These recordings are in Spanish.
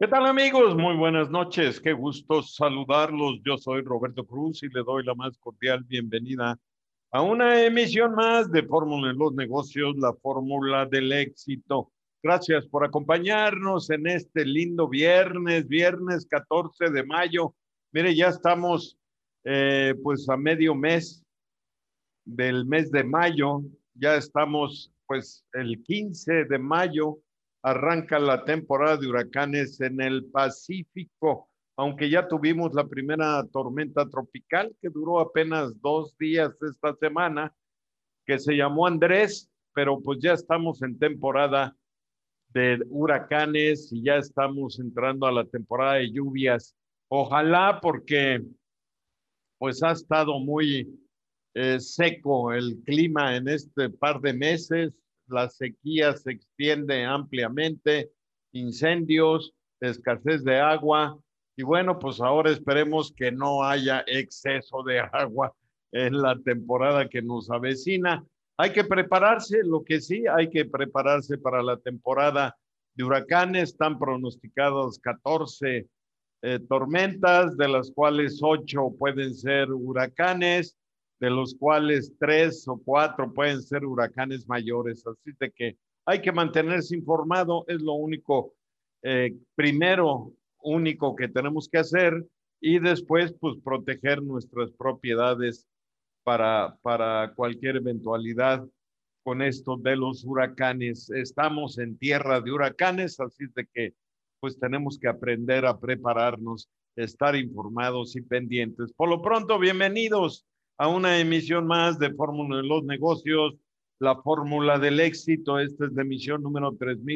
¿Qué tal, amigos? Muy buenas noches. Qué gusto saludarlos. Yo soy Roberto Cruz y le doy la más cordial bienvenida a una emisión más de Fórmula en los Negocios, la fórmula del éxito. Gracias por acompañarnos en este lindo viernes 14 de mayo. Mire, ya estamos pues a medio mes del mes de mayo. Ya estamos pues el 15 de mayo. Arranca la temporada de huracanes en el Pacífico, aunque ya tuvimos la primera tormenta tropical que duró apenas 2 días esta semana, que se llamó Andrés, pero pues ya estamos en temporada de huracanes y ya estamos entrando a la temporada de lluvias. Ojalá, porque pues ha estado muy seco el clima en este par de meses, la sequía se extiende ampliamente, incendios, escasez de agua, y bueno, pues ahora esperemos que no haya exceso de agua en la temporada que nos avecina. Hay que prepararse, lo que sí, hay que prepararse para la temporada de huracanes. Están pronosticados 14 tormentas, de las cuales 8 pueden ser huracanes, de los cuales 3 o 4 pueden ser huracanes mayores. Así de que hay que mantenerse informado, es lo único, primero, único que tenemos que hacer, y después, pues, proteger nuestras propiedades para cualquier eventualidad con esto de los huracanes. Estamos en tierra de huracanes, así de que pues tenemos que aprender a prepararnos, estar informados y pendientes. Por lo pronto, bienvenidos a una emisión más de Fórmula de los Negocios, la fórmula del éxito. Esta es la emisión número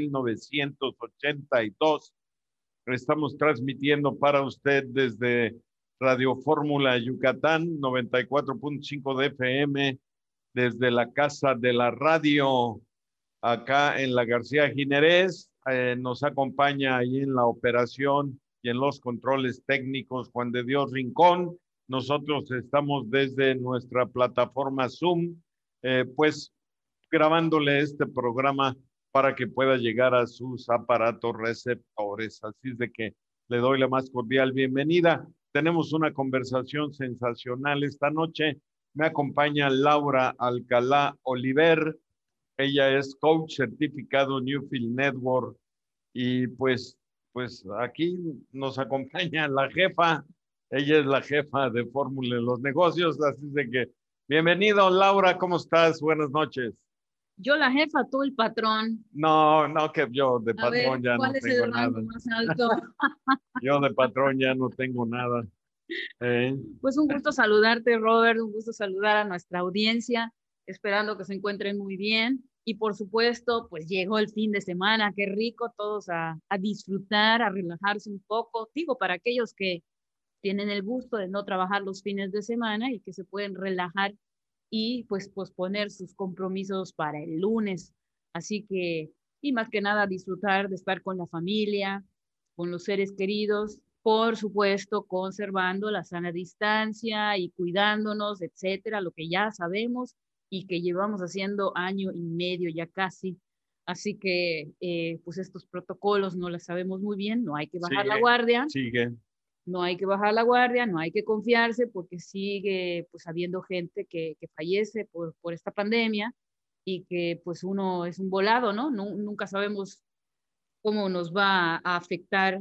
3982. Estamos transmitiendo para usted desde Radio Fórmula Yucatán, 94.5 de FM, desde la Casa de la Radio, acá en la García Ginerés. Nos acompaña ahí en la operación y en los controles técnicos Juan de Dios Rincón. Nosotros estamos desde nuestra plataforma Zoom, pues grabándole este programa para que pueda llegar a sus aparatos receptores. Así es de que le doy la más cordial bienvenida. Tenemos una conversación sensacional esta noche. Me acompaña Laura Alcalá Oliver. Ella es coach certificado Newfield Network, y pues aquí nos acompaña la jefa. Ella es la jefa de Fórmula en los Negocios, así de que bienvenido, Laura. ¿Cómo estás? Buenas noches. Yo la jefa, tú el patrón. No, no, que yo de A ver, patrón ya no ¿cuál es tengo el nada. rango más alto? Yo de patrón ya no tengo nada. ¿Eh? Pues un gusto saludarte, Robert, un gusto saludar a nuestra audiencia, esperando que se encuentren muy bien. Y por supuesto, pues llegó el fin de semana, qué rico, todos a disfrutar, a relajarse un poco. Digo, para aquellos que tienen el gusto de no trabajar los fines de semana y que se pueden relajar y pues posponer sus compromisos para el lunes. Así que, y más que nada, disfrutar de estar con la familia, con los seres queridos, por supuesto, conservando la sana distancia y cuidándonos, etcétera, lo que ya sabemos y que llevamos haciendo año y medio ya casi. Así que, pues estos protocolos no los sabemos muy bien, no hay que bajar la Sigue, guardia, sigue. no hay que bajar la guardia, no hay que confiarse porque sigue pues habiendo gente que fallece por esta pandemia y que pues uno es un volado, ¿no? Nunca sabemos cómo nos va a afectar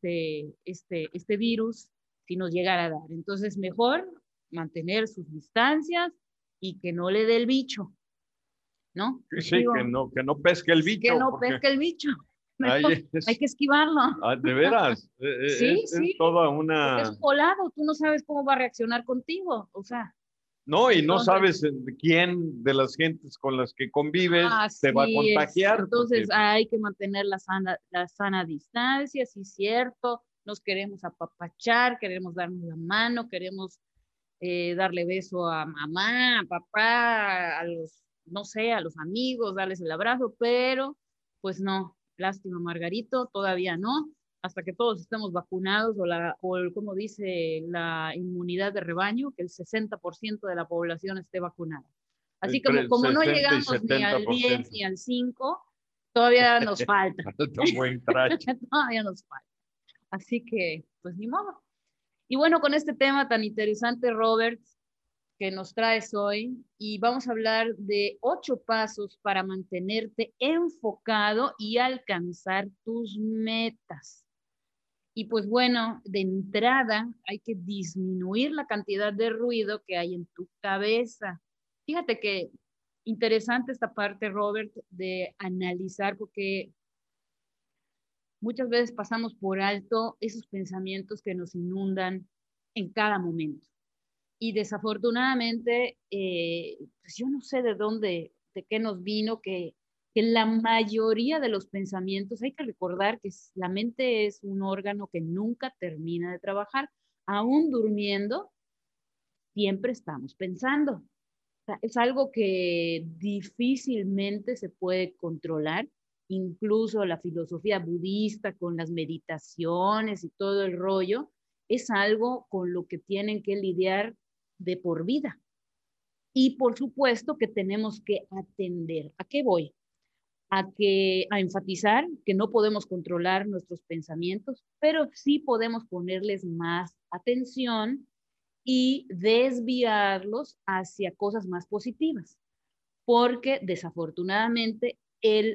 este virus si nos llegara a dar. Entonces, mejor mantener sus distancias y que no le dé el bicho, ¿no? Sí, Digo, que no pesque el que bicho, no porque pesque el bicho. Mejor, ahí hay es, que esquivarlo. de veras, Sí, es sí, toda porque es una. un volado, tú no sabes cómo va a reaccionar contigo, o sea, No, y no entonces, sabes quién de las gentes con las que convives te va a así es. contagiar, porque Entonces hay que mantener la sana distancia, sí es cierto, nos queremos apapachar, queremos darnos la mano, queremos darle beso a mamá, a papá, a los, no sé, a los amigos, darles el abrazo, pero pues no, lástima Margarito, todavía no, hasta que todos estemos vacunados o como dice la inmunidad de rebaño, que el 60% de la población esté vacunada. Así entre como no 60 y llegamos ni al 10 70%. ni al 5, todavía nos falta. Falta un buen tracho. Todavía nos falta. Así que, pues ni modo. Y bueno, con este tema tan interesante, Robert, que nos traes hoy, y vamos a hablar de 8 pasos para mantenerte enfocado y alcanzar tus metas. Y pues bueno, de entrada hay que disminuir la cantidad de ruido que hay en tu cabeza. Fíjate que interesante esta parte, Robert, de analizar, porque muchas veces pasamos por alto esos pensamientos que nos inundan en cada momento. Y desafortunadamente, pues yo no sé de dónde, de qué nos vino, que la mayoría de los pensamientos, hay que recordar que la mente es un órgano que nunca termina de trabajar. Aún durmiendo, siempre estamos pensando. O sea, es algo que difícilmente se puede controlar. Incluso la filosofía budista con las meditaciones y todo el rollo, es algo con lo que tienen que lidiar de por vida. Y por supuesto que tenemos que atender. ¿A qué voy? A enfatizar que no podemos controlar nuestros pensamientos, pero sí podemos ponerles más atención y desviarlos hacia cosas más positivas, porque desafortunadamente el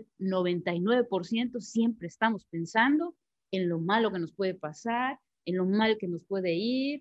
99% siempre estamos pensando en lo malo que nos puede pasar, en lo mal que nos puede ir,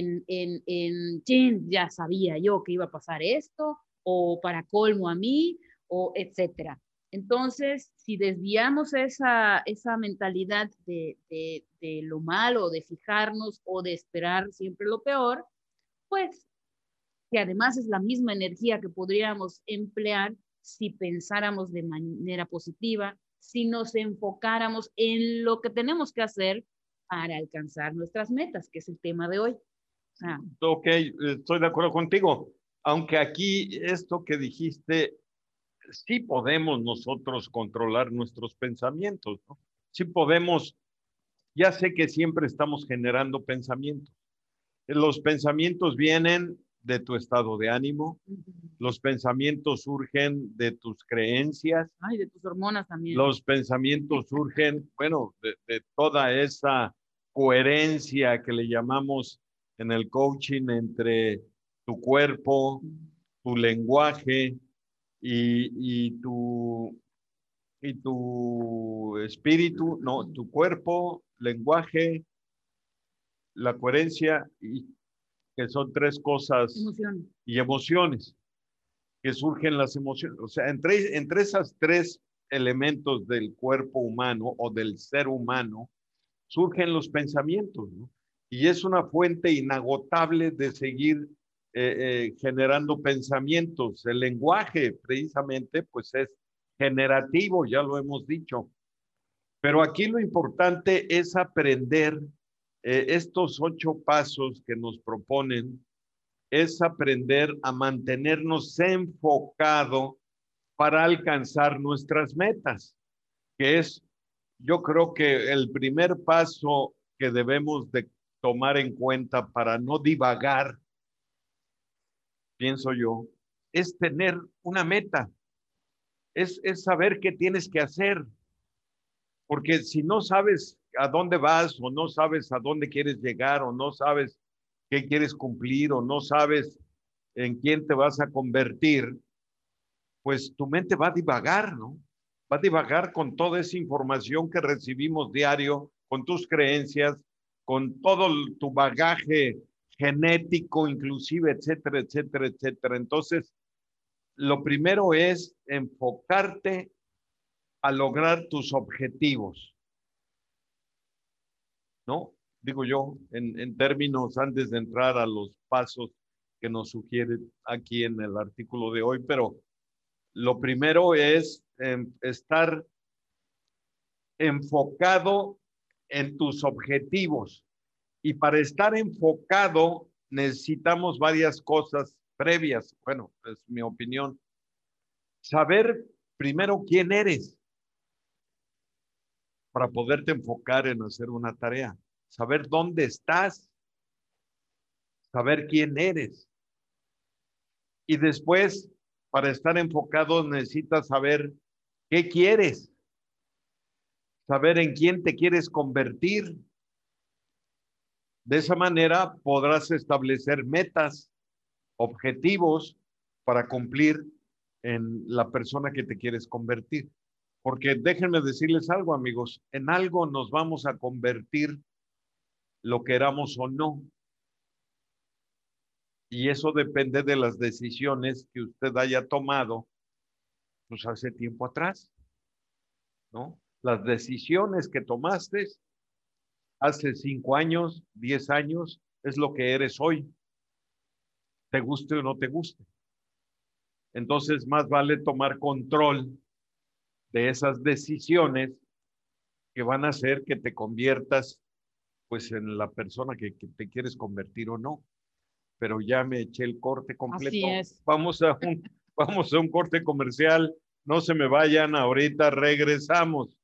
chin, ya sabía yo que iba a pasar esto, o para colmo a mí, o etcétera. Entonces, si desviamos esa mentalidad de lo malo, de fijarnos o de esperar siempre lo peor, pues que además es la misma energía que podríamos emplear si pensáramos de manera positiva, si nos enfocáramos en lo que tenemos que hacer para alcanzar nuestras metas, que es el tema de hoy. Ok, estoy de acuerdo contigo. Aunque aquí esto que dijiste, sí podemos nosotros controlar nuestros pensamientos, ¿no? Sí podemos, ya sé que siempre estamos generando pensamientos. Los pensamientos vienen de tu estado de ánimo, los pensamientos surgen de tus creencias. Ay, de tus hormonas también. Los pensamientos surgen, bueno, de toda esa coherencia que le llamamos en el coaching entre tu cuerpo, tu lenguaje y y tu espíritu, no, tu cuerpo, lenguaje, la coherencia, y que son 3 cosas, Emociones. y emociones, que surgen las emociones. O sea, entre esas 3 elementos del cuerpo humano o del ser humano, surgen los pensamientos, ¿no? Y es una fuente inagotable de seguir generando pensamientos. El lenguaje, precisamente, pues es generativo, ya lo hemos dicho. Pero aquí lo importante es aprender estos 8 pasos que nos proponen, es aprender a mantenernos enfocado para alcanzar nuestras metas, que es, yo creo que el primer paso que debemos de tomar en cuenta para no divagar, pienso yo, es tener una meta, es saber qué tienes que hacer, porque si no sabes a dónde vas o no sabes a dónde quieres llegar o no sabes qué quieres cumplir o no sabes en quién te vas a convertir, pues tu mente va a divagar, ¿no? Va a divagar con toda esa información que recibimos diario, con tus creencias, con todo tu bagaje genético, inclusive, etcétera, etcétera, etcétera. Entonces, lo primero es enfocarte a lograr tus objetivos, ¿no? Digo yo, en términos, antes de entrar a los pasos que nos sugiere aquí en el artículo de hoy, pero lo primero es estar enfocado en tus objetivos. Y para estar enfocado necesitamos varias cosas previas. Bueno, es mi opinión. Saber primero quién eres para poderte enfocar en hacer una tarea. Saber dónde estás. Saber quién eres. Y después, para estar enfocado, necesitas saber qué quieres. Saber en quién te quieres convertir De esa manera podrás establecer metas, objetivos para cumplir en la persona que te quieres convertir. Porque déjenme decirles algo, amigos, en algo nos vamos a convertir lo queramos o no. Y eso depende de las decisiones que usted haya tomado, pues hace tiempo atrás, ¿no? Las decisiones que tomaste hace 5 años, 10 años, es lo que eres hoy, te guste o no te guste. Entonces, más vale tomar control de esas decisiones que van a hacer que te conviertas, pues, en la persona que te quieres convertir o no. Pero ya me eché el corte Así completo. es. Vamos a un corte comercial. No se me vayan, ahorita regresamos.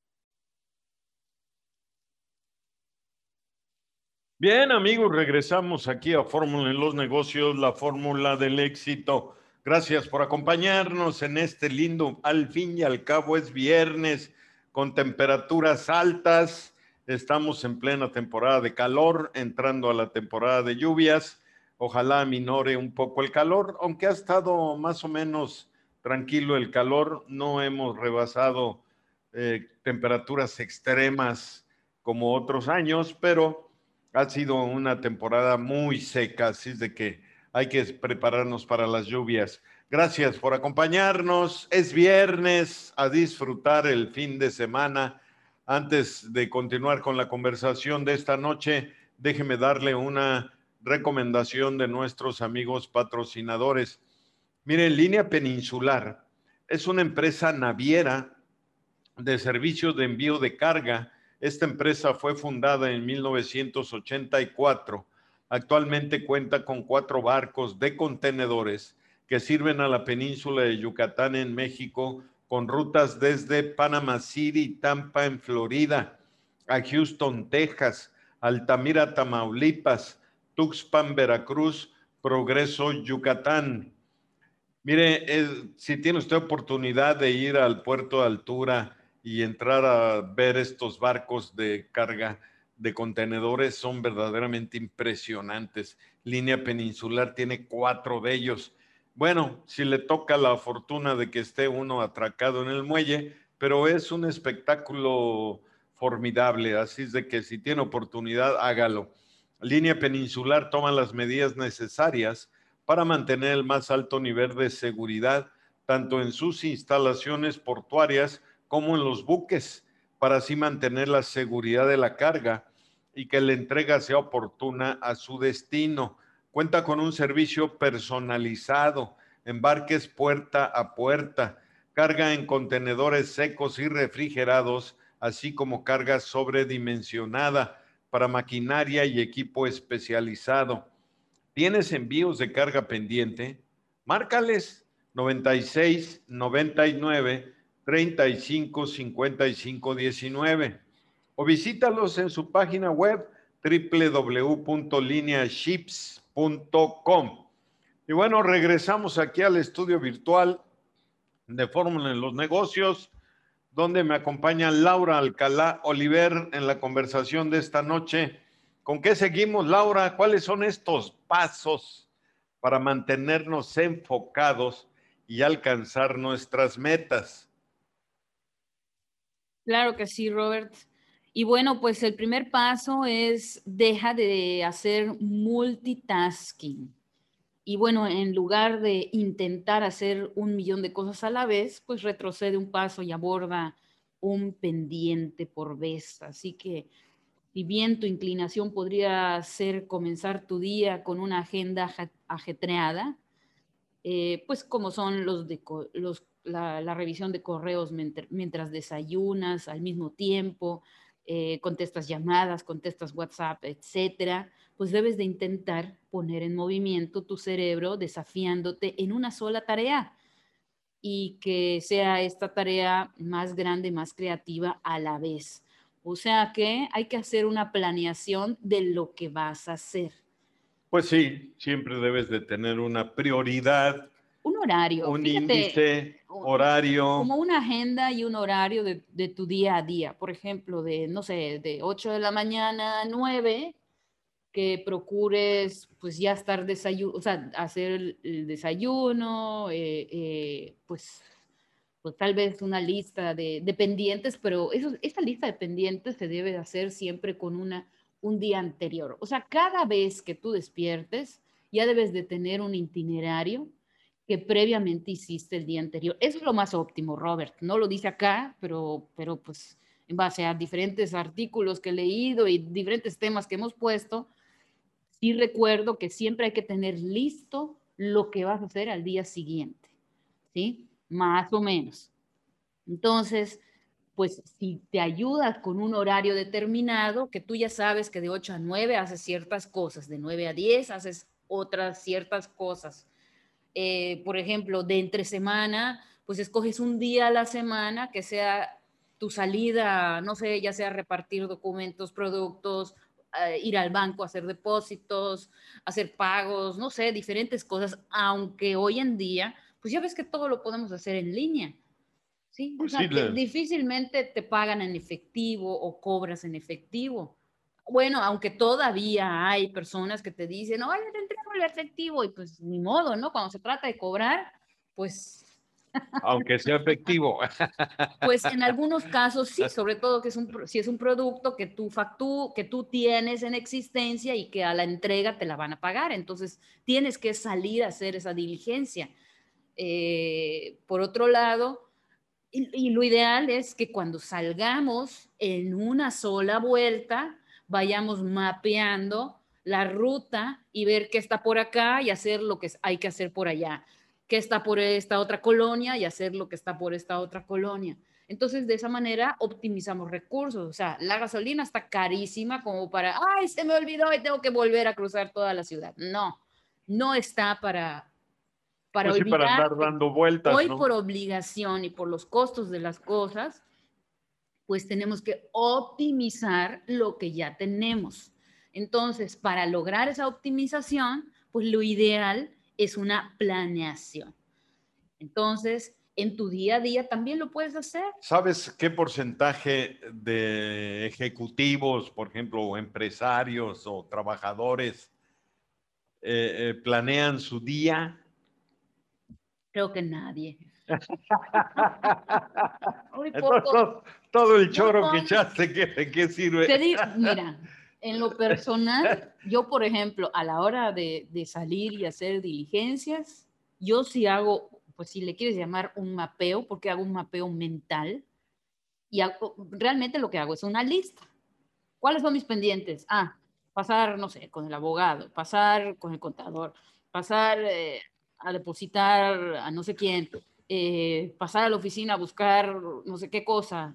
Bien, amigos, regresamos aquí a Fórmula en los Negocios, la fórmula del éxito. Gracias por acompañarnos en este lindo, al fin y al cabo es viernes, con temperaturas altas. Estamos en plena temporada de calor, entrando a la temporada de lluvias. Ojalá minore un poco el calor, aunque ha estado más o menos tranquilo el calor. No hemos rebasado temperaturas extremas como otros años, pero ha sido una temporada muy seca, así es de que hay que prepararnos para las lluvias. Gracias por acompañarnos. Es viernes, a disfrutar el fin de semana. Antes de continuar con la conversación de esta noche, déjeme darle una recomendación de nuestros amigos patrocinadores. Mire, Línea Peninsular es una empresa naviera de servicios de envío de carga. Esta empresa fue fundada en 1984. Actualmente cuenta con 4 barcos de contenedores que sirven a la península de Yucatán en México, con rutas desde Panama City, Tampa en Florida, a Houston, Texas, Altamira, Tamaulipas, Tuxpan, Veracruz, Progreso, Yucatán. Mire, si tiene usted oportunidad de ir al puerto de altura y entrar a ver estos barcos de carga de contenedores, son verdaderamente impresionantes. Línea Peninsular tiene 4 de ellos. Bueno, si le toca la fortuna de que esté uno atracado en el muelle, pero es un espectáculo formidable, así es de que si tiene oportunidad, hágalo. Línea Peninsular toma las medidas necesarias para mantener el más alto nivel de seguridad, tanto en sus instalaciones portuarias como en los buques, para así mantener la seguridad de la carga y que la entrega sea oportuna a su destino. Cuenta con un servicio personalizado, embarques puerta a puerta, carga en contenedores secos y refrigerados, así como carga sobredimensionada para maquinaria y equipo especializado. ¿Tienes envíos de carga pendiente? Márcales 96 99 35 55 19 o visítalos en su página web www.lineaships.com. Y bueno, regresamos aquí al estudio virtual de Fórmula en los Negocios, donde me acompaña Laura Alcalá Oliver en la conversación de esta noche. ¿Con qué seguimos, Laura? ¿Cuáles son estos pasos para mantenernos enfocados y alcanzar nuestras metas? Claro que sí, Robert. Y bueno, pues el primer paso es deja de hacer multitasking. Y bueno, en lugar de intentar hacer 1 millón de cosas a la vez, pues retrocede un paso y aborda un pendiente por vez. Así que si bien tu inclinación podría ser comenzar tu día con una agenda ajetreada, pues como son la revisión de correos mientras desayunas, al mismo tiempo, contestas llamadas, contestas WhatsApp, etcétera, pues debes de intentar poner en movimiento tu cerebro desafiándote en una sola tarea y que sea esta tarea más grande, más creativa a la vez. O sea que hay que hacer una planeación de lo que vas a hacer. Pues sí, siempre debes de tener una prioridad, Un horario, un fíjate, índice, horario. como una agenda y un horario de tu día a día. Por ejemplo, de, no sé, de 8 de la mañana a 9, que procures pues ya estar o sea, hacer el desayuno, pues tal vez una lista de pendientes, pero esta lista de pendientes se debe de hacer siempre con un día anterior. O sea, cada vez que tú despiertes, ya debes de tener un itinerario que previamente hiciste el día anterior. Eso es lo más óptimo, Robert. No lo dice acá, pero pues en base a diferentes artículos que he leído y diferentes temas que hemos puesto, sí recuerdo que siempre hay que tener listo lo que vas a hacer al día siguiente, ¿sí? Más o menos. Entonces, pues si te ayudas con un horario determinado, que tú ya sabes que de 8 a 9 haces ciertas cosas, de 9 a 10 haces otras ciertas cosas. Por ejemplo, de entre semana, pues escoges un día a la semana que sea tu salida, no sé, ya sea repartir documentos, productos, ir al banco a hacer depósitos, hacer pagos, no sé, diferentes cosas, aunque hoy en día, pues ya ves que todo lo podemos hacer en línea. Sí, o Pues sea, sí, difícilmente te pagan en efectivo o cobras en efectivo. Bueno, aunque todavía hay personas que te dicen, oye, te entrego el efectivo, y pues ni modo, ¿no? Cuando se trata de cobrar, pues, aunque sea efectivo. pues en algunos casos sí, sobre todo que si es un producto que que tú tienes en existencia y que a la entrega te la van a pagar, entonces tienes que salir a hacer esa diligencia. Por otro lado, y lo ideal es que cuando salgamos en una sola vuelta, vayamos mapeando la ruta y ver qué está por acá y hacer lo que hay que hacer por allá, qué está por esta otra colonia y hacer lo que está por esta otra colonia. Entonces, de esa manera optimizamos recursos. O sea, la gasolina está carísima como para, ay, se me olvidó y tengo que volver a cruzar toda la ciudad. No, no está para Pues sí, para andar olvidarte. dando vueltas, Hoy por ¿no? obligación y por los costos de las cosas, pues tenemos que optimizar lo que ya tenemos. Entonces, para lograr esa optimización, pues lo ideal es una planeación. Entonces, en tu día a día también lo puedes hacer. ¿Sabes qué porcentaje de ejecutivos, por ejemplo, o empresarios o trabajadores planean su día? Creo que nadie. Muy Entonces, poco, todo el muy choro que poco. echaste, ¿de qué sirve? Mira, en lo personal, yo, por ejemplo, a la hora de salir y hacer diligencias, yo sí hago, pues si le quieres llamar un mapeo, porque hago un mapeo mental y realmente lo que hago es una lista. ¿Cuáles son mis pendientes? Ah, pasar, no sé, con el abogado, pasar con el contador, pasar a depositar a no sé quién, pasar a la oficina a buscar no sé qué cosa,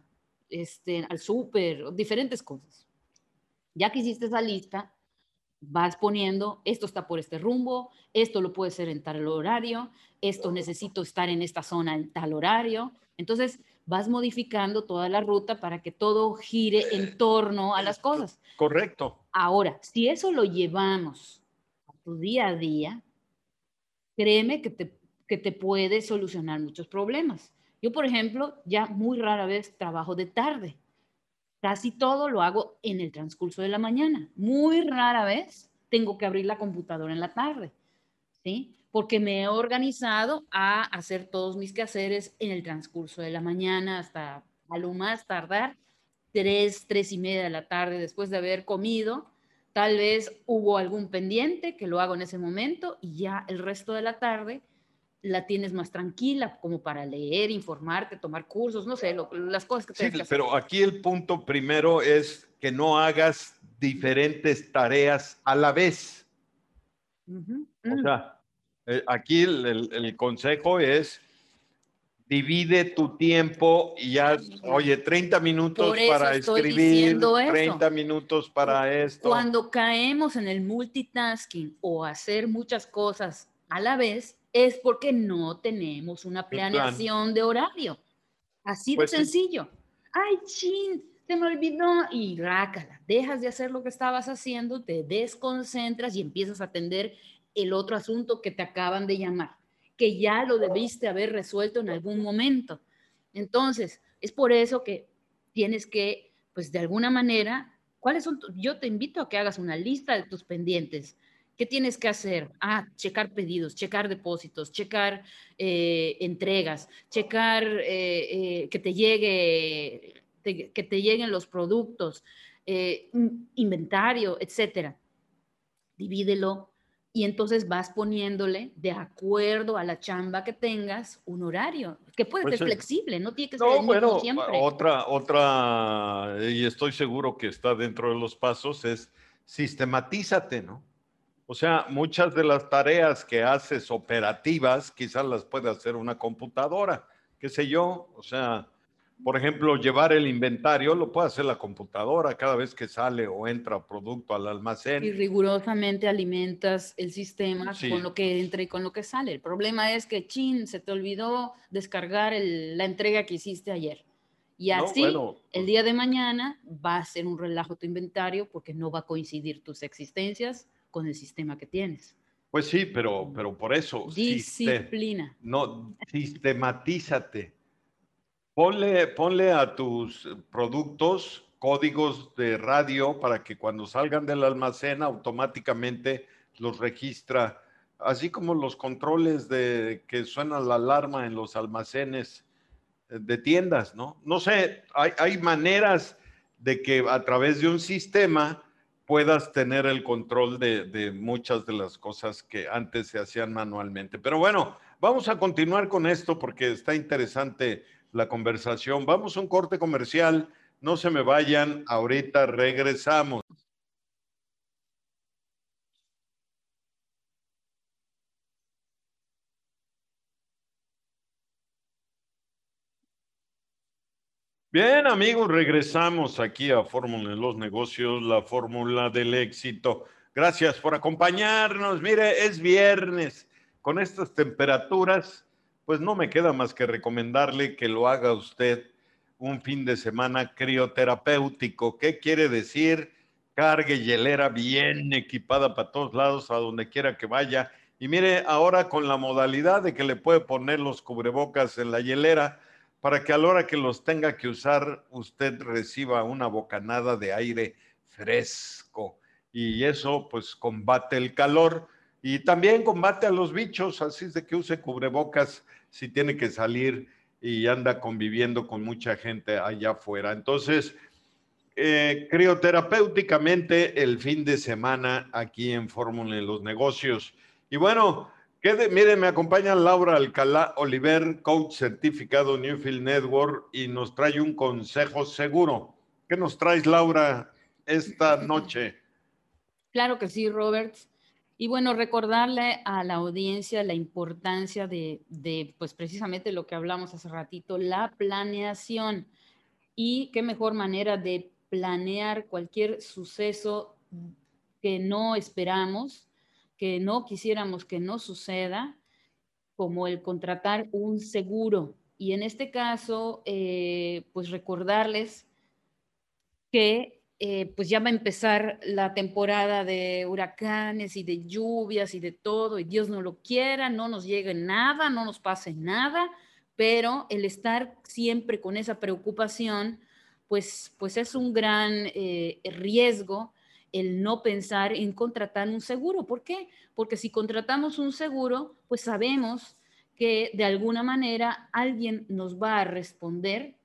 al súper, diferentes cosas. Ya que hiciste esa lista, vas poniendo, esto está por este rumbo, esto lo puede ser en tal horario, esto necesito estar en esta zona en tal horario. Entonces, vas modificando toda la ruta para que todo gire en torno a las cosas. Correcto. Ahora, si eso lo llevamos a tu día a día, créeme que te puede solucionar muchos problemas. Yo, por ejemplo, ya muy rara vez trabajo de tarde. Casi todo lo hago en el transcurso de la mañana. Muy rara vez tengo que abrir la computadora en la tarde, ¿sí? Porque me he organizado a hacer todos mis quehaceres en el transcurso de la mañana hasta a lo más tardar 3:30 de la tarde después de haber comido. Tal vez hubo algún pendiente que lo hago en ese momento y ya el resto de la tarde la tienes más tranquila como para leer, informarte, tomar cursos, no sé, las cosas que Sí, tienes que hacer. pero aquí el punto primero es que no hagas diferentes tareas a la vez. Uh -huh. O sea, aquí el consejo es divide tu tiempo y ya, Mira, oye, 30 por minutos eso para estoy escribir, diciendo eso. 30 minutos para esto. Cuando caemos en el multitasking o hacer muchas cosas a la vez, es porque no tenemos una El plan. planeación de horario. Así de Pues sí, sencillo. Ay, chin, se me olvidó. Y rácala, dejas de hacer lo que estabas haciendo, te desconcentras y empiezas a atender el otro asunto que te acaban de llamar, que ya lo debiste haber resuelto en algún momento. Entonces, es por eso que tienes que, pues de alguna manera, ¿Cuáles son? Yo te invito a que hagas una lista de tus pendientes. ¿Qué tienes que hacer? Checar pedidos, checar depósitos, checar entregas, checar que te que te lleguen los productos, inventario, etcétera. Divídelo y entonces vas poniéndole de acuerdo a la chamba que tengas un horario, que puede Pues ser flexible, no tiene que ser no, el mismo bueno, siempre. y estoy seguro que está dentro de los pasos, es sistematízate, ¿no? O sea, muchas de las tareas que haces operativas, quizás las puede hacer una computadora, qué sé yo. O sea, por ejemplo, llevar el inventario lo puede hacer la computadora cada vez que sale o entra producto al Y almacén. rigurosamente alimentas el sistema con Sí, lo que entra y con lo que sale. El problema es que, chin, se te olvidó descargar la entrega que hiciste ayer. Y no, así, bueno, el día de mañana va a ser un relajo tu inventario porque no va a coincidir tus existencias con el sistema que tienes. pues sí, pero por eso, Disciplina. no, sistematízate. Ponle a tus productos códigos de radio para que cuando salgan del almacén automáticamente los registra, así como los controles de que suena la alarma en los almacenes de tiendas, ¿no? No sé, hay maneras de que a través de un sistema puedas tener el control de muchas de las cosas que antes se hacían manualmente. Pero bueno, vamos a continuar con esto porque está interesante la conversación. Vamos a un corte comercial, no se me vayan, ahorita regresamos. Bien, amigos, regresamos aquí a Fórmula de los Negocios, la fórmula del éxito. Gracias por acompañarnos. Mire, es viernes. Con estas temperaturas, pues no me queda más que recomendarle que lo haga usted un fin de semana crioterapéutico. ¿Qué quiere decir? Cargue hielera bien equipada para todos lados, a donde quiera que vaya. Y mire, ahora con la modalidad de que le puede poner los cubrebocas en la hielera, para que a la hora que los tenga que usar, usted reciba una bocanada de aire fresco. Y eso pues combate el calor y también combate a los bichos, así es de que use cubrebocas si tiene que salir y anda conviviendo con mucha gente allá afuera. Entonces, crioterapéuticamente el fin de semana aquí en Fórmula en los Negocios. Y bueno, mire, me acompaña Laura Alcalá Oliver, coach certificado Newfield Network, y nos trae un consejo seguro. ¿Qué nos traes, Laura, esta noche? Claro que sí, Robert. Y bueno, recordarle a la audiencia la importancia pues precisamente lo que hablamos hace ratito, la planeación. Y qué mejor manera de planear cualquier suceso que no esperamos, que no quisiéramos que no suceda, como el contratar un seguro. Y en este caso, pues recordarles que pues ya va a empezar la temporada de huracanes y de lluvias y de todo, y Dios no lo quiera, no nos llegue nada, no nos pase nada, pero el estar siempre con esa preocupación, pues es un gran riesgo el no pensar en contratar un seguro. ¿Por qué? Porque si contratamos un seguro, pues sabemos que de alguna manera alguien nos va a responder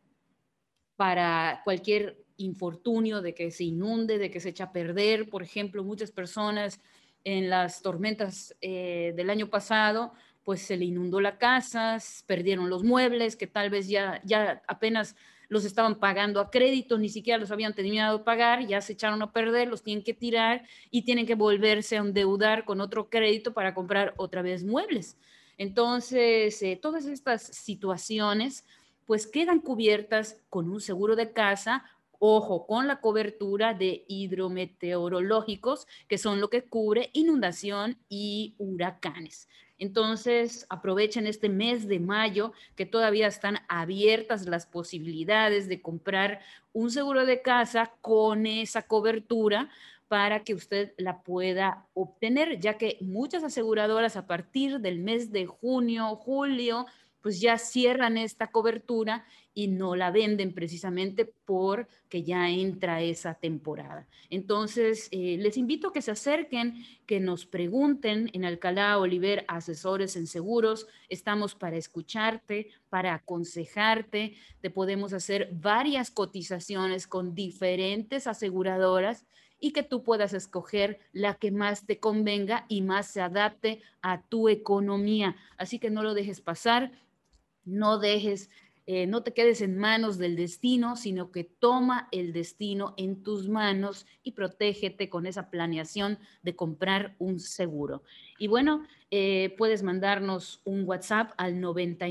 para cualquier infortunio de que se inunde, de que se echa a perder. Por ejemplo, muchas personas en las tormentas del año pasado, pues se le inundó la casa, perdieron los muebles, que tal vez ya apenas los estaban pagando a crédito, ni siquiera los habían terminado de pagar, ya se echaron a perder, los tienen que tirar y tienen que volverse a endeudar con otro crédito para comprar otra vez muebles. Entonces, todas estas situaciones pues quedan cubiertas con un seguro de casa, ojo, con la cobertura de hidrometeorológicos, que son lo que cubre inundación y huracanes. Entonces, aprovechen este mes de mayo, que todavía están abiertas las posibilidades de comprar un seguro de casa con esa cobertura para que usted la pueda obtener, ya que muchas aseguradoras a partir del mes de junio, julio, pues ya cierran esta cobertura y no la venden precisamente porque ya entra esa temporada. Entonces, les invito a que se acerquen, que nos pregunten en Alcalá Oliver Asesores en Seguros. Estamos para escucharte, para aconsejarte. Te podemos hacer varias cotizaciones con diferentes aseguradoras y que tú puedas escoger la que más te convenga y más se adapte a tu economía. Así que no lo dejes pasar, no dejes, no te quedes en manos del destino, sino que toma el destino en tus manos y protégete con esa planeación de comprar un seguro. Y bueno, puedes mandarnos un WhatsApp al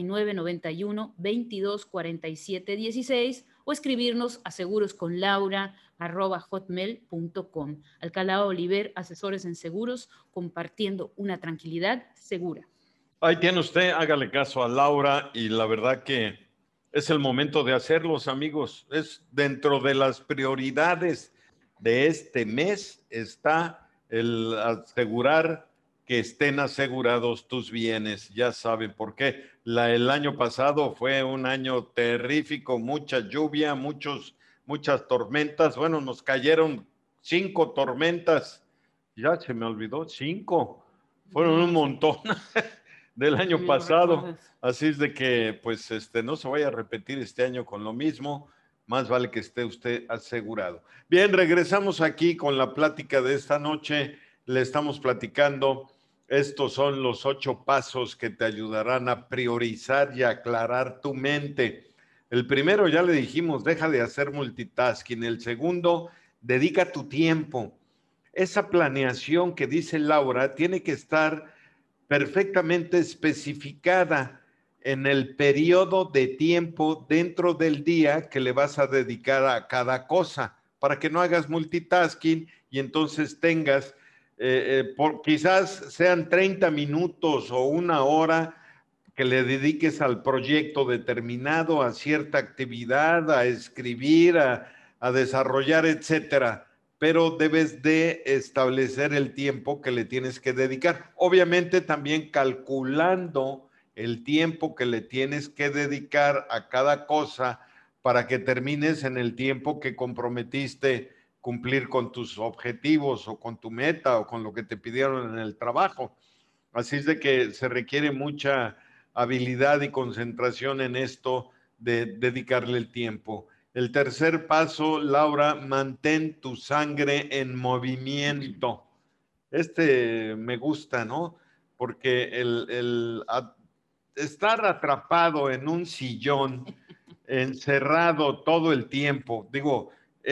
9991-224716 o escribirnos a segurosconlaura@hotmail.com. Alcalá Oliver, asesores en seguros, compartiendo una tranquilidad segura. Ahí tiene usted, hágale caso a Laura y la verdad que es el momento de hacerlos, amigos. Es dentro de las prioridades de este mes está el asegurar que estén asegurados tus bienes. Ya saben por qué. El año pasado fue un año terrífico, mucha lluvia, muchas tormentas. Bueno, nos cayeron 5 tormentas. Ya se me olvidó, 5. Fueron un montón. Del año pasado. Así es de que, pues, no se vaya a repetir este año con lo mismo. Más vale que esté usted asegurado. Bien, regresamos aquí con la plática de esta noche. Le estamos platicando. Estos son los 8 pasos que te ayudarán a priorizar y aclarar tu mente. El primero, ya le dijimos, deja de hacer multitasking. El segundo, dedica tu tiempo. Esa planeación que dice Laura tiene que estar perfectamente especificada en el periodo de tiempo dentro del día que le vas a dedicar a cada cosa, para que no hagas multitasking y entonces tengas, quizás sean 30 minutos o una hora que le dediques al proyecto determinado, a cierta actividad, a escribir, a desarrollar, etcétera, pero debes de establecer el tiempo que le tienes que dedicar. Obviamente también calculando el tiempo que le tienes que dedicar a cada cosa para que termines en el tiempo que comprometiste cumplir con tus objetivos o con tu meta o con lo que te pidieron en el trabajo. Así es de que se requiere mucha habilidad y concentración en esto de dedicarle el tiempo. El tercer paso, Laura, mantén tu sangre en movimiento. Me gusta, ¿no? Porque estar atrapado en un sillón, encerrado todo el tiempo, digo,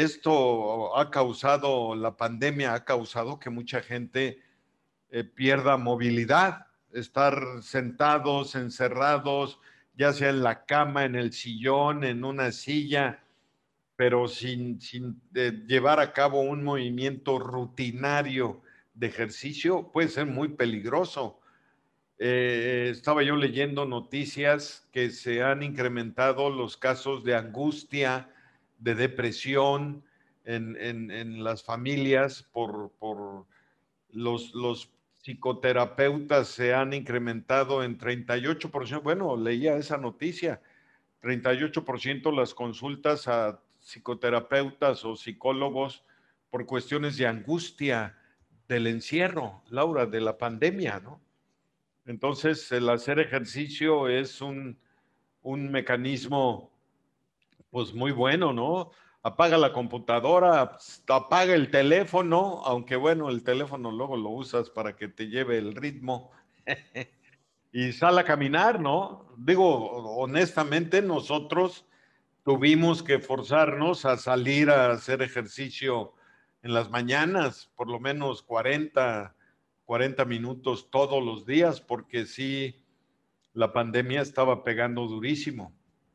la pandemia ha causado que mucha gente pierda movilidad, estar sentados, encerrados, ya sea en la cama, en el sillón, en una silla, pero sin llevar a cabo un movimiento rutinario de ejercicio, puede ser muy peligroso. Estaba yo leyendo noticias que se han incrementado los casos de angustia, de depresión en las familias por los psicoterapeutas se han incrementado en 38%. Bueno, leía esa noticia, 38% las consultas a psicoterapeutas o psicólogos por cuestiones de angustia del encierro, Laura, de la pandemia, ¿no? Entonces, el hacer ejercicio es un mecanismo, pues muy bueno, ¿no? Apaga la computadora, apaga el teléfono, aunque bueno, el teléfono luego lo usas para que te lleve el ritmo y sal a caminar, ¿no? Digo, honestamente, nosotros tuvimos que forzarnos a salir a hacer ejercicio en las mañanas, por lo menos 40 minutos todos los días, porque sí, la pandemia estaba pegando durísimo.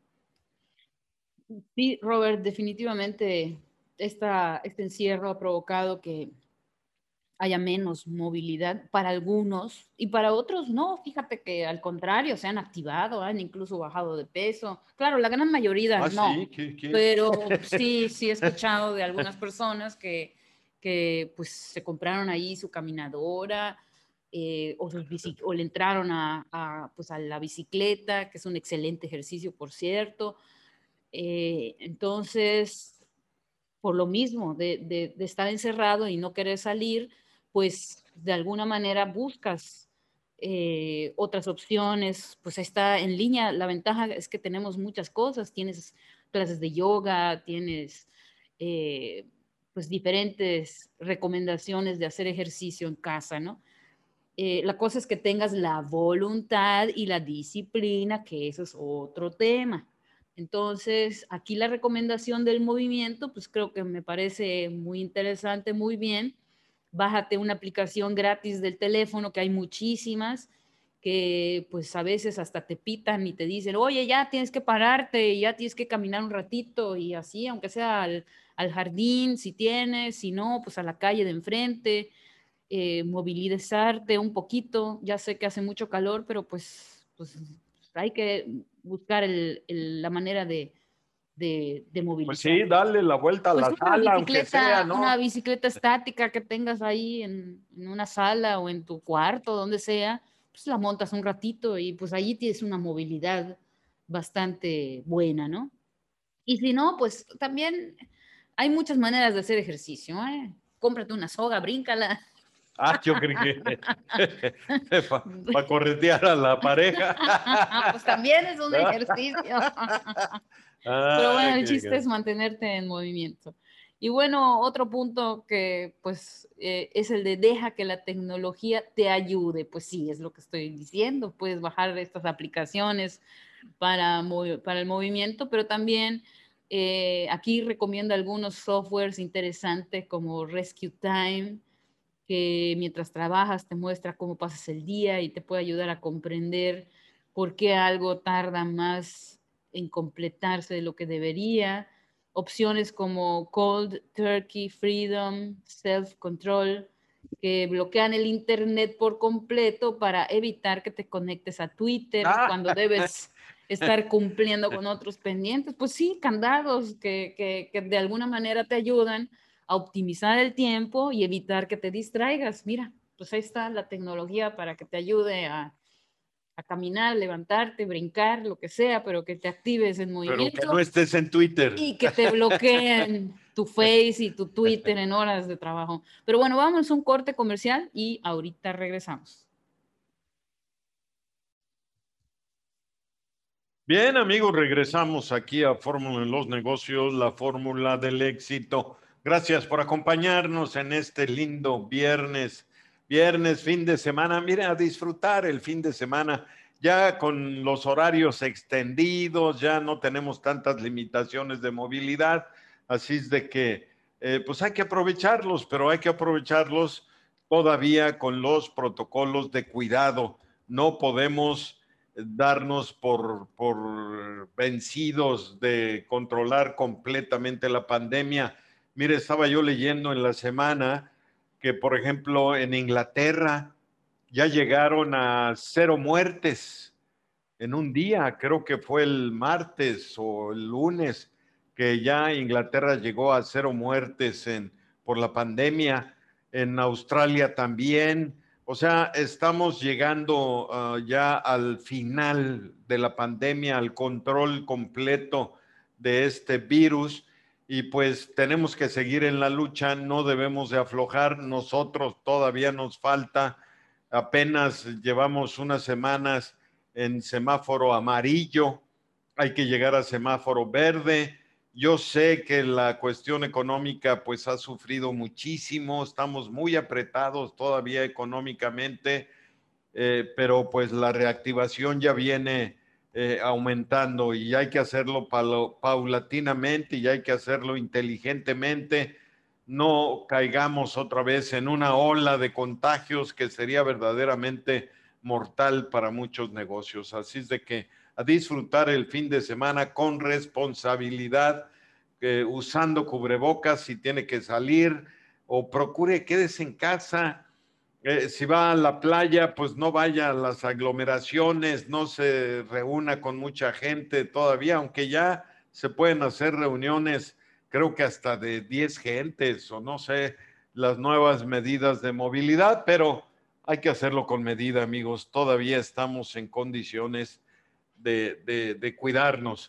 Sí, Robert, definitivamente este encierro ha provocado que haya menos movilidad para algunos y para otros no. Fíjate que al contrario, se han activado, han incluso bajado de peso. Claro, la gran mayoría Ah, no, sí, ¿qué? pero sí he escuchado de algunas personas que pues se compraron ahí su caminadora o le entraron pues, a la bicicleta, que es un excelente ejercicio, por cierto. Entonces, por lo mismo de estar encerrado y no querer salir, pues de alguna manera buscas otras opciones, pues está en línea. La ventaja es que tenemos muchas cosas, tienes clases de yoga, tienes eh, pues diferentes recomendaciones de hacer ejercicio en casa, ¿no? La cosa es que tengas la voluntad y la disciplina, que eso es otro tema. Entonces, aquí la recomendación del movimiento, pues creo que me parece muy interesante, muy bien. Bájate una aplicación gratis del teléfono, que hay muchísimas, que pues a veces hasta te pitan y te dicen, oye, ya tienes que pararte, ya tienes que caminar un ratito y así, aunque sea al jardín, si tienes, si no, pues a la calle de enfrente, movilizarte un poquito. Ya sé que hace mucho calor, pero pues hay que buscar la manera de Pues movilizar. sí, dale la vuelta a Pues la sala, aunque sea, una ¿no? bicicleta estática que tengas ahí en una sala o en tu cuarto, donde sea, pues la montas un ratito y pues allí tienes una movilidad bastante buena, ¿no? Y si no, pues también hay muchas maneras de hacer ejercicio, ¿eh? Cómprate una soga, bríncala. Ah, yo creí que para corretear a la pareja. Pues también es un ejercicio. Pero Ah, bueno, el qué chiste es gran- mantenerte en movimiento. Y bueno, otro punto que pues es el de deja que la tecnología te ayude. Pues sí, es lo que estoy diciendo. Puedes bajar estas aplicaciones para el movimiento, pero también aquí recomiendo algunos softwares interesantes como Rescue Time, que mientras trabajas te muestra cómo pasas el día y te puede ayudar a comprender por qué algo tarda más en completarse de lo que debería. Opciones como Cold Turkey Freedom, Self Control, que bloquean el internet por completo para evitar que te conectes a Twitter Ah, cuando debes estar cumpliendo con otros pendientes. Pues sí, candados que de alguna manera te ayudan a optimizar el tiempo y evitar que te distraigas. Mira, pues ahí está la tecnología para que te ayude a caminar, levantarte, brincar, lo que sea, pero que te actives en pero que no movimiento estés en Twitter. y que te bloqueen tu Face y tu Twitter en horas de trabajo. Pero bueno, vamos a un corte comercial y ahorita regresamos. Bien, amigos, regresamos aquí a Fórmula en los Negocios, la fórmula del éxito. Gracias por acompañarnos en este lindo viernes, fin de semana. Mire, a disfrutar el fin de semana, ya con los horarios extendidos, ya no tenemos tantas limitaciones de movilidad, así es de que, pues hay que aprovecharlos, pero hay que aprovecharlos todavía con los protocolos de cuidado. No podemos darnos por vencidos de controlar completamente la pandemia. Mire, estaba yo leyendo en la semana que, por ejemplo, en Inglaterra ya llegaron a 0 muertes en un día, creo que fue el martes o el lunes, que ya Inglaterra llegó a 0 muertes por la pandemia, en Australia también. O sea, estamos llegando ya al final de la pandemia, al control completo de este virus y pues tenemos que seguir en la lucha, no debemos de aflojar, nosotros todavía nos falta, apenas llevamos unas semanas en semáforo amarillo, hay que llegar a semáforo verde. Yo sé que la cuestión económica pues ha sufrido muchísimo, estamos muy apretados todavía económicamente, pero pues la reactivación ya viene aumentando y hay que hacerlo paulatinamente y hay que hacerlo inteligentemente. No caigamos otra vez en una ola de contagios que sería verdaderamente mortal para muchos negocios. Así es de que a disfrutar el fin de semana con responsabilidad, usando cubrebocas si tiene que salir o procure quédese en casa. Si va a la playa, pues no vaya a las aglomeraciones, no se reúna con mucha gente todavía, aunque ya se pueden hacer reuniones, creo que hasta de 10 gentes o no sé, las nuevas medidas de movilidad, pero hay que hacerlo con medida, amigos. Todavía estamos en condiciones de cuidarnos.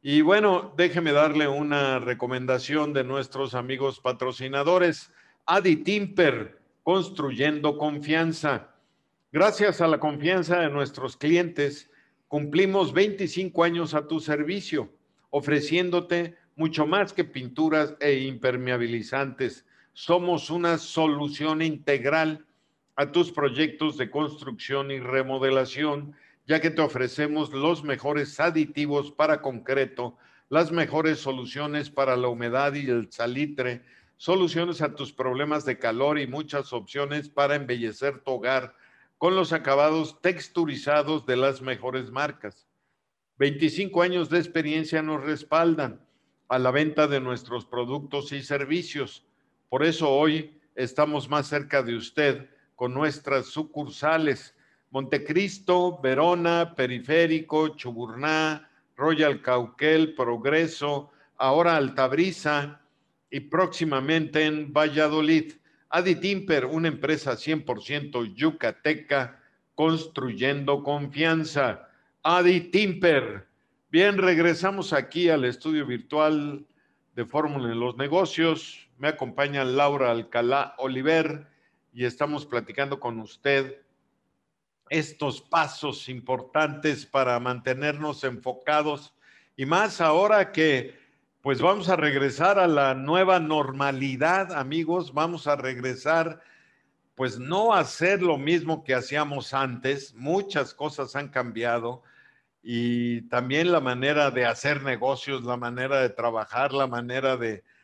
Y bueno, déjeme darle una recomendación de nuestros amigos patrocinadores. Adi Timper, construyendo confianza. Gracias a la confianza de nuestros clientes, cumplimos 25 años a tu servicio, ofreciéndote mucho más que pinturas e impermeabilizantes. Somos una solución integral a tus proyectos de construcción y remodelación, ya que te ofrecemos los mejores aditivos para concreto, las mejores soluciones para la humedad y el salitre, soluciones a tus problemas de calor y muchas opciones para embellecer tu hogar con los acabados texturizados de las mejores marcas. 25 años de experiencia nos respaldan a la venta de nuestros productos y servicios. Por eso hoy estamos más cerca de usted con nuestras sucursales Montecristo, Verona, Periférico, Chuburná, Royal Cauquel, Progreso, ahora Altabrisa y próximamente en Valladolid. Adi Timper, una empresa 100% yucateca, construyendo confianza. Adi Timper. Bien, regresamos aquí al estudio virtual de Fórmula en los Negocios. Me acompaña Laura Alcalá Oliver y estamos platicando con usted estos pasos importantes para mantenernos enfocados y más ahora que pues vamos a regresar a la nueva normalidad, amigos, vamos a regresar pues no a hacer lo mismo que hacíamos antes, muchas cosas han cambiado y también la manera de hacer negocios, la manera de trabajar, la manera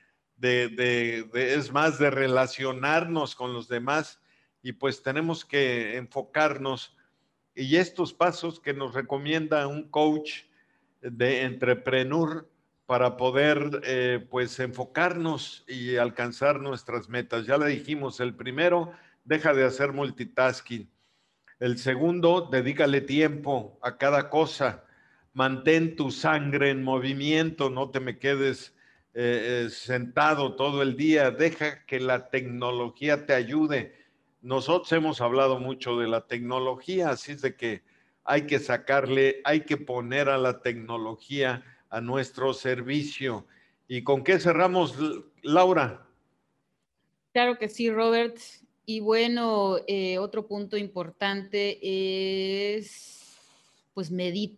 es más, de relacionarnos con los demás y pues tenemos que enfocarnos y estos pasos que nos recomienda un coach de entrepreneur para poder pues enfocarnos y alcanzar nuestras metas. Ya le dijimos, el primero, deja de hacer multitasking. El segundo, dedícale tiempo a cada cosa. Mantén tu sangre en movimiento, no te me quedes sentado todo el día. Deja que la tecnología te ayude. Nosotros hemos hablado mucho de la tecnología, así es de que hay que sacarle, hay que poner a la tecnología a nuestro servicio. ¿Y con qué cerramos, Laura? Claro que sí, Robert. Y bueno, otro punto importante es, pues,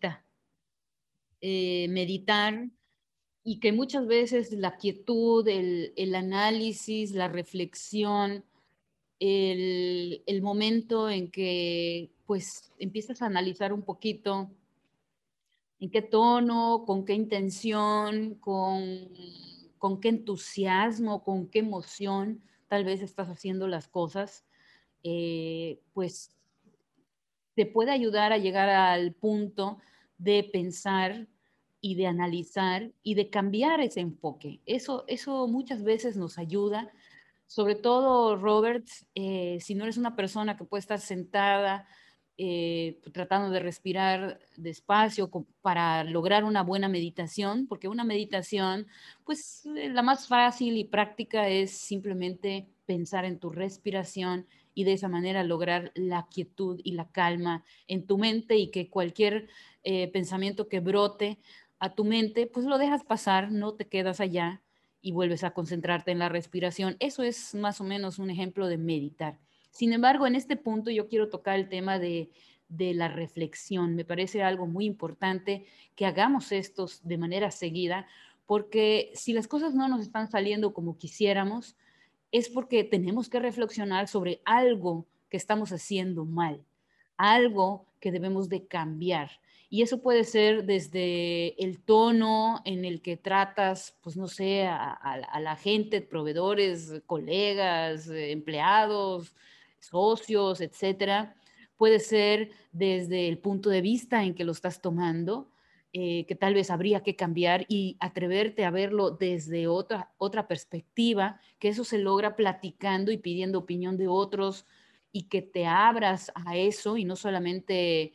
meditar, y que muchas veces la quietud, el análisis, la reflexión, el momento en que pues empiezas a analizar un poquito en qué tono, con qué intención, con qué entusiasmo, con qué emoción tal vez estás haciendo las cosas, pues te puede ayudar a llegar al punto de pensar y de analizar y de cambiar ese enfoque. Eso muchas veces nos ayuda, sobre todo, Robert, si no eres una persona que puede estar sentada tratando de respirar despacio para lograr una buena meditación, porque una meditación, pues la más fácil y práctica es simplemente pensar en tu respiración y de esa manera lograr la quietud y la calma en tu mente, y que cualquier pensamiento que brote a tu mente, pues lo dejas pasar, no te quedas allá y vuelves a concentrarte en la respiración. Eso es más o menos un ejemplo de meditar. Sin embargo, en este punto yo quiero tocar el tema de la reflexión. Me parece algo muy importante que hagamos estos de manera seguida, porque si las cosas no nos están saliendo como quisiéramos, es porque tenemos que reflexionar sobre algo que estamos haciendo mal, algo que debemos de cambiar. Y eso puede ser desde el tono en el que tratas, pues no sé, a la gente, proveedores, colegas, empleados, socios, etcétera. Puede ser desde el punto de vista en que lo estás tomando, que tal vez habría que cambiar y atreverte a verlo desde otra perspectiva, que eso se logra platicando y pidiendo opinión de otros, y que te abras a eso y no solamente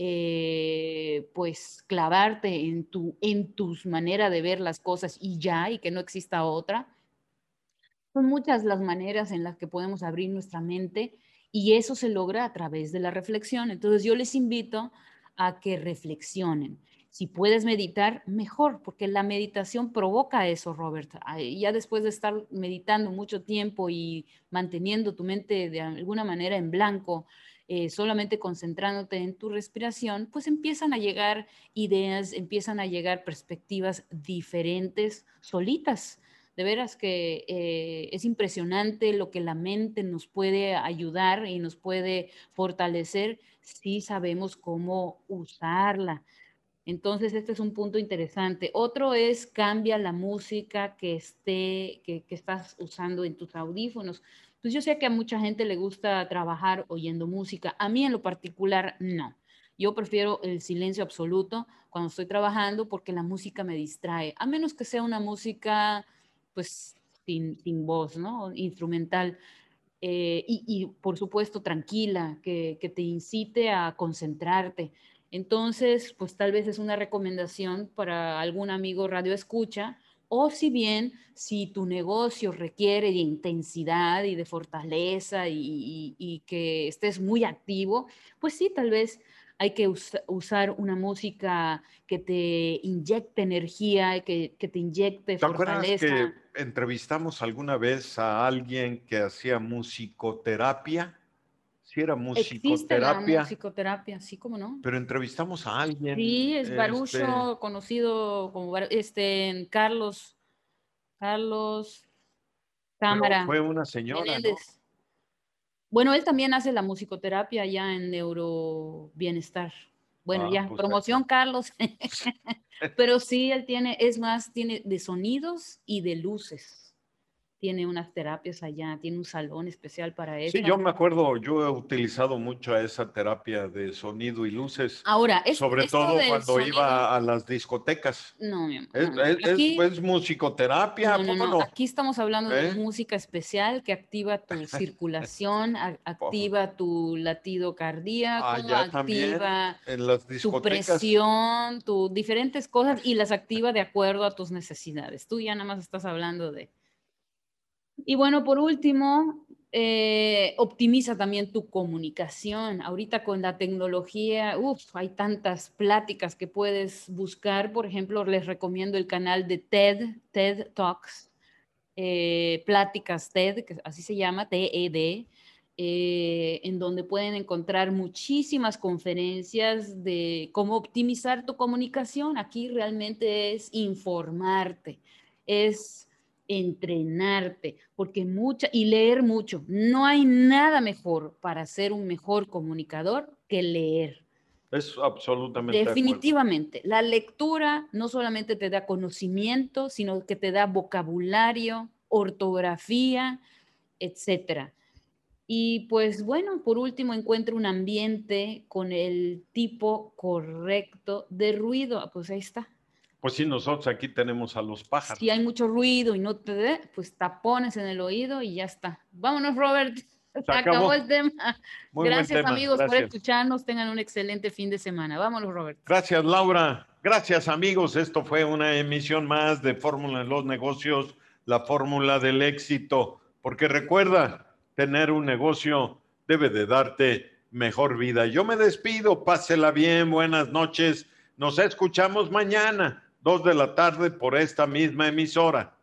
pues clavarte en tus maneras de ver las cosas y ya, y que no exista otra. Son muchas las maneras en las que podemos abrir nuestra mente, y eso se logra a través de la reflexión. Entonces yo les invito a que reflexionen. Si puedes meditar, mejor, porque la meditación provoca eso, Robert. Ya después de estar meditando mucho tiempo y manteniendo tu mente de alguna manera en blanco, solamente concentrándote en tu respiración, pues empiezan a llegar ideas, empiezan a llegar perspectivas diferentes solitas. De veras que es impresionante lo que la mente nos puede ayudar y nos puede fortalecer si sabemos cómo usarla. Entonces, este es un punto interesante. Otro es cambia la música que estás usando en tus audífonos. Pues yo sé que a mucha gente le gusta trabajar oyendo música. A mí en lo particular, no. Yo prefiero el silencio absoluto cuando estoy trabajando porque la música me distrae, a menos que sea una música, pues, sin voz, ¿no? Instrumental. Y, por supuesto tranquila, que te incite a concentrarte. Entonces, pues tal vez es una recomendación para algún amigo radio escucha, o si bien si tu negocio requiere de intensidad y de fortaleza y que estés muy activo, pues sí, tal vez hay que usar una música que te inyecte energía, que te inyecte ¿Te acuerdas que fortaleza. entrevistamos alguna vez a alguien que hacía musicoterapia? Sí, era Existe la musicoterapia, musicoterapia, sí, como no. pero entrevistamos a alguien, Sí, es Barucho, conocido como Carlos pero Cámara fue una señora, ¿no? Menéndez. Bueno, él también hace la musicoterapia ya en Neurobienestar. Bueno, Ah, ya, pues ahí promoción está. Carlos. Pero sí, él tiene, es más, tiene de sonidos y de luces. Tiene unas terapias allá, tiene un salón especial para Sí, eso. yo me acuerdo, yo he utilizado mucho esa terapia de sonido y luces, Ahora, sobre esto todo del cuando sonido, iba a las discotecas. no, mi amor, Es, no, no. es, es, Aquí es musicoterapia, ¿a no, no, poco no. no? Aquí estamos hablando de ¿Eh? música especial que activa tu circulación, activa tu latido cardíaco, Allá también, activa en las tu discotecas. presión, tus diferentes cosas y las activa de acuerdo a tus necesidades. Tú ya nada más estás hablando de... Y bueno, por último, optimiza también tu comunicación. Ahorita con la tecnología, hay tantas pláticas que puedes buscar. Por ejemplo, les recomiendo el canal de TED Talks, Pláticas TED, que así se llama, TED, en donde pueden encontrar muchísimas conferencias de cómo optimizar tu comunicación. Aquí realmente es informarte, es entrenarte, porque y leer mucho. No hay nada mejor para ser un mejor comunicador que leer. Es absolutamente de acuerdo. Definitivamente, la lectura no solamente te da conocimiento, sino que te da vocabulario, ortografía, etcétera. Y pues bueno, por último, encuentra un ambiente con el tipo correcto de ruido. Pues ahí está. Pues sí, nosotros aquí tenemos a los Si hay pájaros. mucho ruido y no te dé, pues tapones en el oído y ya está. Vámonos, Robert. Se Se acabó el acabó. tema. Muy buen Gracias, tema, amigos, por gracias. escucharnos. Tengan un excelente fin de semana. Vámonos, Robert. Gracias, Laura. Gracias, amigos. Esto fue una emisión más de Fórmula en los Negocios, la fórmula del éxito. Porque recuerda, tener un negocio debe de darte mejor vida. Yo me despido, pásela bien, buenas noches. Nos escuchamos mañana, 2 de la tarde, por esta misma emisora.